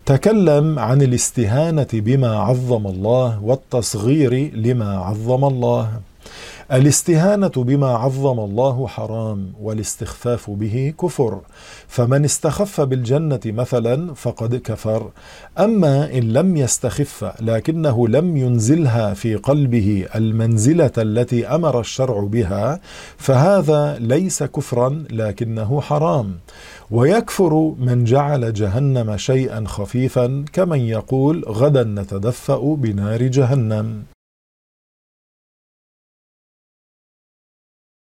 تكلم عن الاستهانة بما عظم الله والتصغير لما عظم الله. الاستهانة بما عظم الله حرام، والاستخفاف به كفر، فمن استخف بالجنة مثلا فقد كفر. أما إن لم يستخف لكنه لم ينزلها في قلبه المنزلة التي أمر الشرع بها، فهذا ليس كفرا لكنه حرام. ويكفر من جعل جهنم شيئا خفيفا، كمن يقول غدا نتدفأ بنار جهنم.